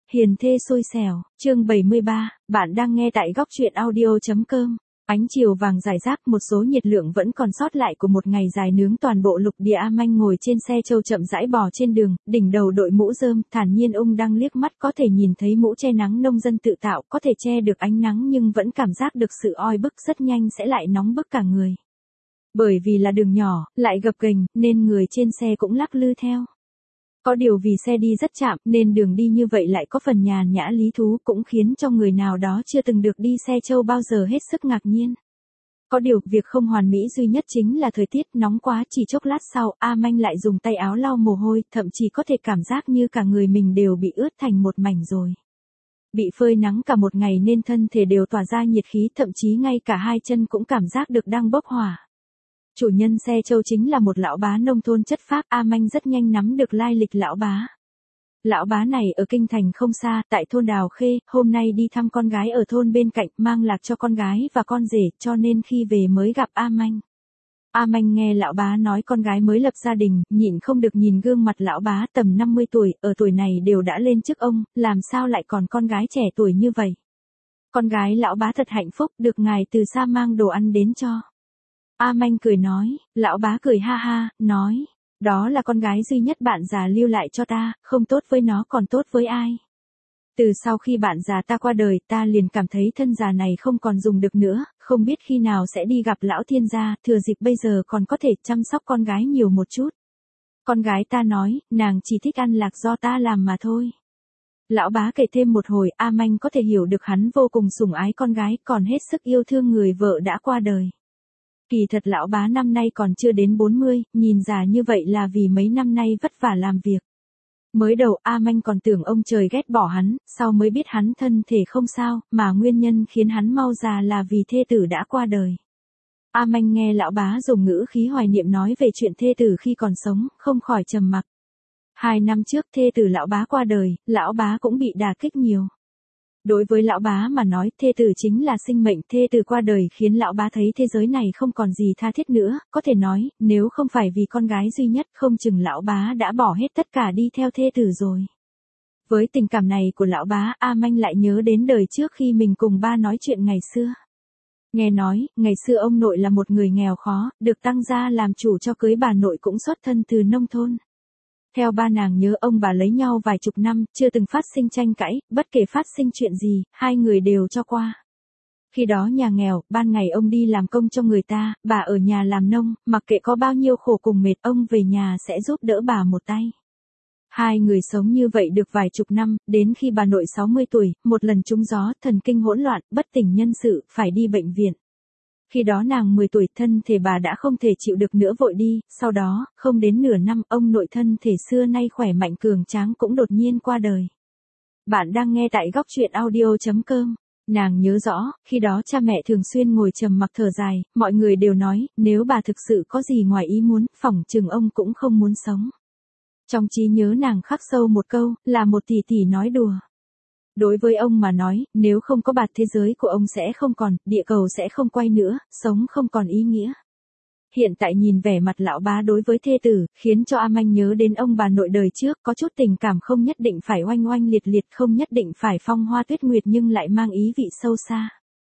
Hiền thê xui xẻo, chương 73, bạn đang nghe tại góc truyện audio.com. Ánh chiều vàng rải rác, một số nhiệt lượng vẫn còn sót lại của một ngày dài nướng toàn bộ lục địa. A Manh ngồi trên xe trâu chậm rãi bò trên đường, đỉnh đầu đội mũ rơm, thản nhiên đang liếc mắt có thể nhìn thấy mũ che nắng nông dân tự tạo, có thể che được ánh nắng nhưng vẫn cảm giác được sự oi bức, rất nhanh sẽ lại nóng bức cả người. Bởi vì là đường nhỏ, lại gập ghềnh, nên người trên xe cũng lắc lư theo. Có điều vì xe đi rất chậm nên đường đi như vậy lại có phần nhàn nhã lý thú, cũng khiến cho người nào đó chưa từng được đi xe trâu bao giờ hết sức ngạc nhiên. Có điều, việc không hoàn mỹ duy nhất chính là thời tiết nóng quá, chỉ chốc lát sau, A Manh lại dùng tay áo lau mồ hôi, thậm chí có thể cảm giác như cả người mình đều bị ướt thành một mảnh rồi. Bị phơi nắng cả một ngày nên thân thể đều tỏa ra nhiệt khí, thậm chí ngay cả hai chân cũng cảm giác được đang bốc hỏa. Chủ nhân xe trâu chính là một lão bá nông thôn chất phác. A Manh rất nhanh nắm được lai lịch lão bá. Lão bá này ở kinh thành không xa, tại thôn Đào Khê, hôm nay đi thăm con gái ở thôn bên cạnh, mang lạc cho con gái và con rể, cho nên khi về mới gặp A Manh. A Manh nghe lão bá nói con gái mới lập gia đình, nhịn không được nhìn gương mặt lão bá tầm 50 tuổi, ở tuổi này đều đã lên chức ông, làm sao lại còn con gái trẻ tuổi như vậy. Con gái lão bá thật hạnh phúc, được ngài từ xa mang đồ ăn đến cho. A Manh cười nói, lão bá cười ha ha, nói, đó là con gái duy nhất bạn già lưu lại cho ta, không tốt với nó còn tốt với ai. Từ sau khi bạn già ta qua đời, ta liền cảm thấy thân già này không còn dùng được nữa, không biết khi nào sẽ đi gặp lão thiên gia, thừa dịp bây giờ còn có thể chăm sóc con gái nhiều một chút. Con gái ta nói, nàng chỉ thích ăn lạc do ta làm mà thôi. Lão bá kể thêm một hồi, A Manh có thể hiểu được hắn vô cùng sủng ái con gái, còn hết sức yêu thương người vợ đã qua đời. Kỳ thật lão bá năm nay còn chưa đến 40, nhìn già như vậy là vì mấy năm nay vất vả làm việc. Mới đầu A Manh còn tưởng ông trời ghét bỏ hắn, sau mới biết hắn thân thể không sao, mà nguyên nhân khiến hắn mau già là vì thê tử đã qua đời. A Manh nghe lão bá dùng ngữ khí hoài niệm nói về chuyện thê tử khi còn sống, không khỏi trầm mặc. 2 năm trước thê tử lão bá qua đời, lão bá cũng bị đả kích nhiều. Đối với lão bá mà nói, thê tử chính là sinh mệnh, thê tử qua đời khiến lão bá thấy thế giới này không còn gì tha thiết nữa, có thể nói, nếu không phải vì con gái duy nhất, không chừng lão bá đã bỏ hết tất cả đi theo thê tử rồi. Với tình cảm này của lão bá, A Manh lại nhớ đến đời trước khi mình cùng ba nói chuyện ngày xưa. Nghe nói, ngày xưa ông nội là một người nghèo khó, được tăng gia làm chủ cho cưới bà nội cũng xuất thân từ nông thôn. Theo ba nàng nhớ ông bà lấy nhau vài chục năm, chưa từng phát sinh tranh cãi, bất kể phát sinh chuyện gì, hai người đều cho qua. Khi đó nhà nghèo, ban ngày ông đi làm công cho người ta, bà ở nhà làm nông, mặc kệ có bao nhiêu khổ cùng mệt, ông về nhà sẽ giúp đỡ bà một tay. Hai người sống như vậy được vài chục năm, đến khi bà nội 60 tuổi, một lần trúng gió, thần kinh hỗn loạn, bất tỉnh nhân sự, phải đi bệnh viện. Khi đó nàng 10 tuổi, thân thể bà đã không thể chịu được nữa vội đi, sau đó, không đến nửa năm, ông nội thân thể xưa nay khỏe mạnh cường tráng cũng đột nhiên qua đời. Bạn đang nghe tại góc truyện audio.com. Nàng nhớ rõ, khi đó cha mẹ thường xuyên ngồi trầm mặc thở dài, mọi người đều nói, nếu bà thực sự có gì ngoài ý muốn, phỏng chừng ông cũng không muốn sống. Trong trí nhớ nàng khắc sâu một câu, là một tỷ tỷ nói đùa. Đối với ông mà nói, nếu không có bà thế giới của ông sẽ không còn, địa cầu sẽ không quay nữa, sống không còn ý nghĩa. Hiện tại nhìn vẻ mặt lão bá đối với thê tử, khiến cho A Manh nhớ đến ông bà nội đời trước, có chút tình cảm không nhất định phải oanh oanh liệt liệt, không nhất định phải phong hoa tuyết nguyệt nhưng lại mang ý vị sâu xa.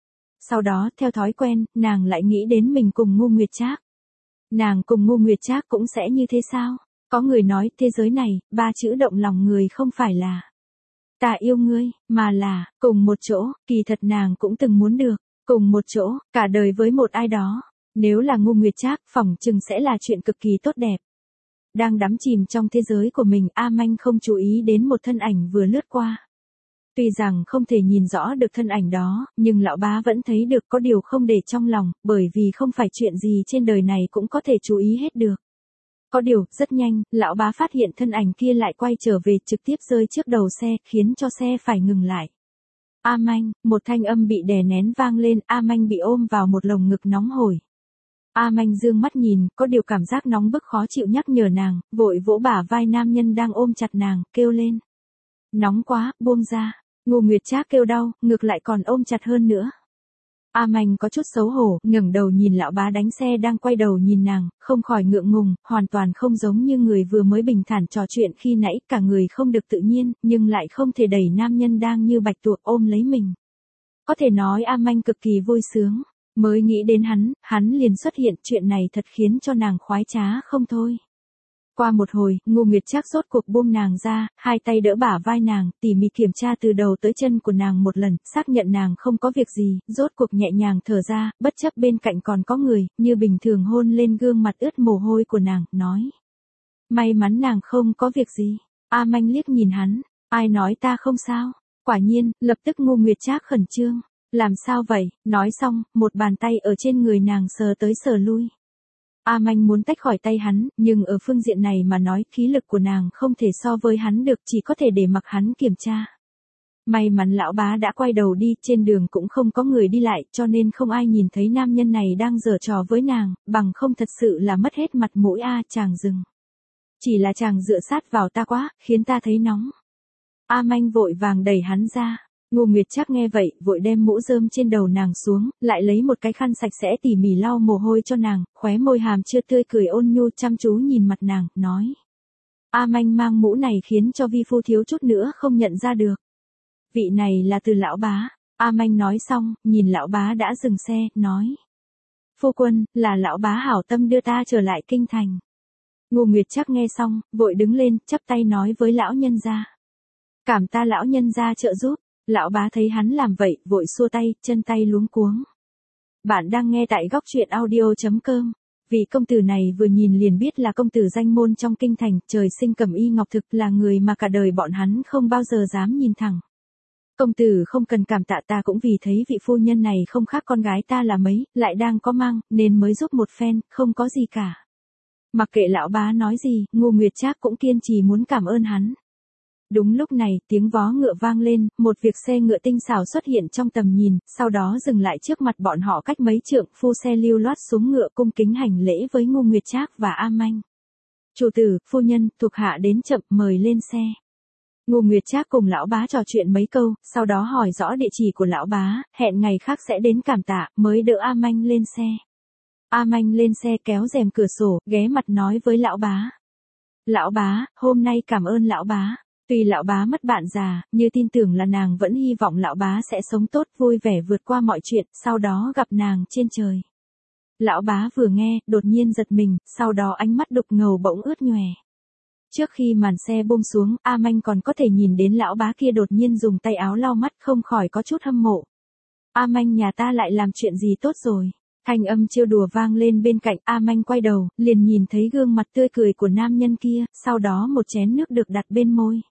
Sau đó, theo thói quen, nàng lại nghĩ đến mình cùng Ngô Nguyệt Trác. Nàng cùng Ngô Nguyệt Trác cũng sẽ như thế sao? Có người nói, thế giới này, 3 chữ động lòng người không phải là ta yêu ngươi, mà là, cùng một chỗ, kỳ thật nàng cũng từng muốn được, cùng một chỗ, cả đời với một ai đó. Nếu là Ngô Nguyệt Trác, phỏng chừng sẽ là chuyện cực kỳ tốt đẹp. Đang đắm chìm trong thế giới của mình, A Manh không chú ý đến một thân ảnh vừa lướt qua. Tuy rằng không thể nhìn rõ được thân ảnh đó, nhưng lão bá vẫn thấy được, có điều không để trong lòng, bởi vì không phải chuyện gì trên đời này cũng có thể chú ý hết được. Có điều, rất nhanh, lão bá phát hiện thân ảnh kia lại quay trở về, trực tiếp rơi trước đầu xe, khiến cho xe phải ngừng lại. A Manh, một thanh âm bị đè nén vang lên, A Manh bị ôm vào một lồng ngực nóng hổi. A Manh dương mắt nhìn, có điều cảm giác nóng bức khó chịu nhắc nhở nàng, vội vỗ bả vai nam nhân đang ôm chặt nàng, kêu lên. Nóng quá, buông ra. Ngô Nguyệt Trác kêu đau, ngược lại còn ôm chặt hơn nữa. A Manh có chút xấu hổ, ngẩng đầu nhìn lão bá đánh xe đang quay đầu nhìn nàng, không khỏi ngượng ngùng, hoàn toàn không giống như người vừa mới bình thản trò chuyện khi nãy, cả người không được tự nhiên, nhưng lại không thể đẩy nam nhân đang như bạch tuộc ôm lấy mình. Có thể nói A Manh cực kỳ vui sướng, mới nghĩ đến hắn liền xuất hiện, chuyện này thật khiến cho nàng khoái trá không thôi. Qua một hồi, Ngô Nguyệt Trác rốt cuộc buông nàng ra, hai tay đỡ bả vai nàng, tỉ mỉ kiểm tra từ đầu tới chân của nàng một lần, xác nhận nàng không có việc gì, rốt cuộc nhẹ nhàng thở ra, bất chấp bên cạnh còn có người, như bình thường hôn lên gương mặt ướt mồ hôi của nàng, nói. May mắn nàng không có việc gì. A Manh liếc nhìn hắn, ai nói ta không sao? Quả nhiên, lập tức Ngô Nguyệt Trác khẩn trương. Làm sao vậy? Nói xong, một bàn tay ở trên người nàng sờ tới sờ lui. A Manh muốn tách khỏi tay hắn, nhưng ở phương diện này mà nói, khí lực của nàng không thể so với hắn được, chỉ có thể để mặc hắn kiểm tra. May mắn lão bá đã quay đầu đi, trên đường cũng không có người đi lại, cho nên không ai nhìn thấy nam nhân này đang giở trò với nàng, bằng không thật sự là mất hết mặt mũi. Chàng dừng. Chỉ là chàng dựa sát vào ta quá, khiến ta thấy nóng. A Manh vội vàng đẩy hắn ra. Ngô Nguyệt Trác nghe vậy, vội đem mũ rơm trên đầu nàng xuống, lại lấy một cái khăn sạch sẽ tỉ mỉ lau mồ hôi cho nàng, khóe môi hàm chưa tươi cười ôn nhu chăm chú nhìn mặt nàng, nói. A Manh mang mũ này khiến cho vi phu thiếu chút nữa không nhận ra được. Vị này là từ lão bá. A Manh nói xong, nhìn lão bá đã dừng xe, nói. Phu quân, là lão bá hảo tâm đưa ta trở lại kinh thành. Ngô Nguyệt Trác nghe xong, vội đứng lên, chắp tay nói với lão nhân gia. Cảm ta lão nhân gia trợ giúp. Lão bá thấy hắn làm vậy, vội xua tay, chân tay luống cuống. Bạn đang nghe tại góc truyện audio.com. Vị công tử này vừa nhìn liền biết là công tử danh môn trong kinh thành, trời sinh cẩm y ngọc thực, là người mà cả đời bọn hắn không bao giờ dám nhìn thẳng. Công tử không cần cảm tạ, ta cũng vì thấy vị phu nhân này không khác con gái ta là mấy, lại đang có mang, nên mới giúp một phen, không có gì cả. Mặc kệ lão bá nói gì, Ngô Nguyệt Trác cũng kiên trì muốn cảm ơn hắn. Đúng lúc này, tiếng vó ngựa vang lên, một việc xe ngựa tinh xảo xuất hiện trong tầm nhìn, sau đó dừng lại trước mặt bọn họ cách mấy trượng, phu xe lưu loát xuống ngựa cung kính hành lễ với Ngô Nguyệt Trác và A Manh. Chủ tử, phu nhân, thuộc hạ đến chậm, mời lên xe. Ngô Nguyệt Trác cùng lão bá trò chuyện mấy câu, sau đó hỏi rõ địa chỉ của lão bá, hẹn ngày khác sẽ đến cảm tạ, mới đỡ A Manh lên xe. A Manh lên xe kéo rèm cửa sổ, ghé mặt nói với lão bá. Lão bá, hôm nay cảm ơn lão bá. Tuy lão bá mất bạn già, như tin tưởng là nàng vẫn hy vọng lão bá sẽ sống tốt vui vẻ vượt qua mọi chuyện, sau đó gặp nàng trên trời. Lão bá vừa nghe, đột nhiên giật mình, sau đó ánh mắt đục ngầu bỗng ướt nhòe. Trước khi màn xe buông xuống, A Manh còn có thể nhìn đến lão bá kia đột nhiên dùng tay áo lau mắt, không khỏi có chút hâm mộ. A Manh nhà ta lại làm chuyện gì tốt rồi. Thanh âm trêu đùa vang lên bên cạnh. A Manh quay đầu, liền nhìn thấy gương mặt tươi cười của nam nhân kia, sau đó một chén nước được đặt bên môi.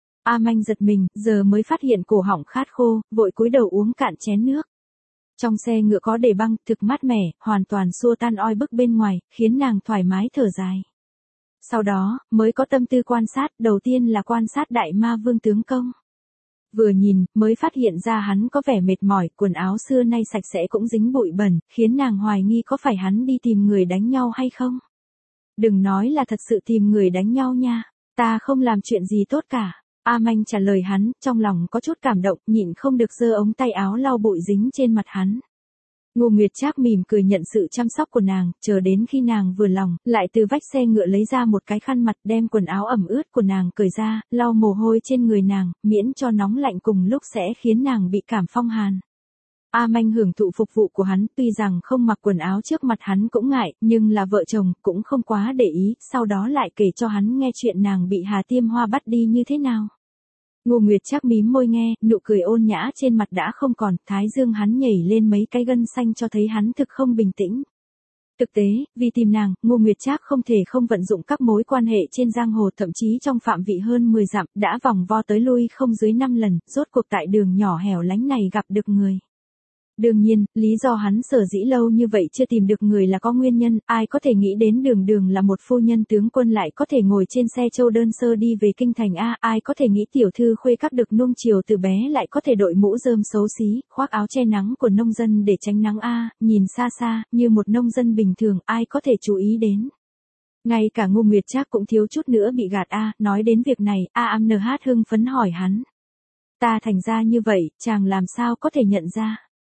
A Manh giật mình, giờ mới phát hiện cổ họng khát khô, vội cúi đầu uống cạn chén nước. Trong xe ngựa có để băng, thực mát mẻ, hoàn toàn xua tan oi bức bên ngoài, khiến nàng thoải mái thở dài. Sau đó, mới có tâm tư quan sát, đầu tiên là quan sát đại ma vương tướng công. Vừa nhìn, mới phát hiện ra hắn có vẻ mệt mỏi, quần áo xưa nay sạch sẽ cũng dính bụi bẩn, khiến nàng hoài nghi có phải hắn đi tìm người đánh nhau hay không. Đừng nói là thật sự tìm người đánh nhau nha, ta không làm chuyện gì tốt cả. A Manh trả lời hắn, trong lòng có chút cảm động, nhịn không được giơ ống tay áo lau bụi dính trên mặt hắn. Ngô Nguyệt Trác mỉm cười nhận sự chăm sóc của nàng, chờ đến khi nàng vừa lòng, lại từ vách xe ngựa lấy ra một cái khăn mặt, đem quần áo ẩm ướt của nàng cởi ra, lau mồ hôi trên người nàng, miễn cho nóng lạnh cùng lúc sẽ khiến nàng bị cảm phong hàn. A Manh hưởng thụ phục vụ của hắn, tuy rằng không mặc quần áo trước mặt hắn cũng ngại, nhưng là vợ chồng, cũng không quá để ý, sau đó lại kể cho hắn nghe chuyện nàng bị Hà Tiêm Hoa bắt đi như thế nào. Ngô Nguyệt Trác mím môi nghe, nụ cười ôn nhã trên mặt đã không còn, thái dương hắn nhảy lên mấy cái gân xanh cho thấy hắn thực không bình tĩnh. Thực tế, vì tìm nàng, Ngô Nguyệt Trác không thể không vận dụng các mối quan hệ trên giang hồ, thậm chí trong phạm vị hơn 10 dặm, đã vòng vo tới lui không dưới 5 lần, rốt cuộc tại đường nhỏ hẻo lánh này gặp được người. Đương nhiên, lý do hắn sở dĩ lâu như vậy chưa tìm được người là có nguyên nhân, ai có thể nghĩ đến Đường Đường là một phu nhân tướng quân lại có thể ngồi trên xe châu đơn sơ đi về kinh thành ai có thể nghĩ tiểu thư khuê các được nuông chiều từ bé lại có thể đội mũ rơm xấu xí, khoác áo che nắng của nông dân để tránh nắng nhìn xa xa, như một nông dân bình thường, ai có thể chú ý đến. Ngay cả Ngô Nguyệt Trác cũng thiếu chút nữa bị gạt nói đến việc này, AMNH hưng phấn hỏi hắn. Ta thành ra như vậy, chàng làm sao có thể nhận ra?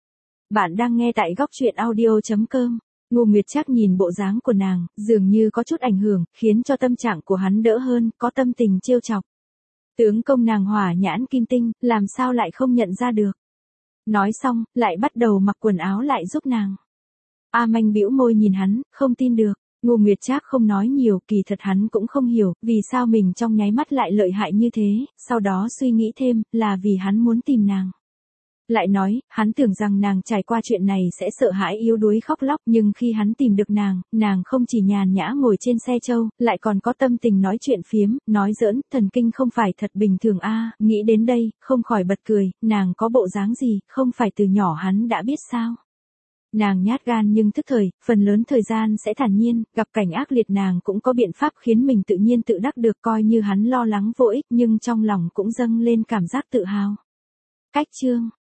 Bạn đang nghe tại góc chuyện audio.com. Ngô Nguyệt Trác nhìn bộ dáng của nàng, dường như có chút ảnh hưởng, khiến cho tâm trạng của hắn đỡ hơn, có tâm tình trêu chọc. Tướng công nàng hỏa nhãn kim tinh, làm sao lại không nhận ra được. Nói xong, lại bắt đầu mặc quần áo lại giúp nàng. A Manh bĩu môi nhìn hắn, không tin được. Ngô Nguyệt Trác không nói nhiều, kỳ thật hắn cũng không hiểu, vì sao mình trong nháy mắt lại lợi hại như thế, sau đó suy nghĩ thêm, là vì hắn muốn tìm nàng. Lại nói, hắn tưởng rằng nàng trải qua chuyện này sẽ sợ hãi yếu đuối khóc lóc, nhưng khi hắn tìm được nàng không chỉ nhàn nhã ngồi trên xe trâu, lại còn có tâm tình nói chuyện phiếm, nói giỡn, thần kinh không phải thật bình thường a. Nghĩ đến đây, không khỏi bật cười, nàng có bộ dáng gì, không phải từ nhỏ hắn đã biết sao. Nàng nhát gan nhưng thức thời, phần lớn thời gian sẽ thản nhiên, gặp cảnh ác liệt nàng cũng có biện pháp khiến mình tự nhiên tự đắc được, coi như hắn lo lắng vô ích nhưng trong lòng cũng dâng lên cảm giác tự hào. Cách chương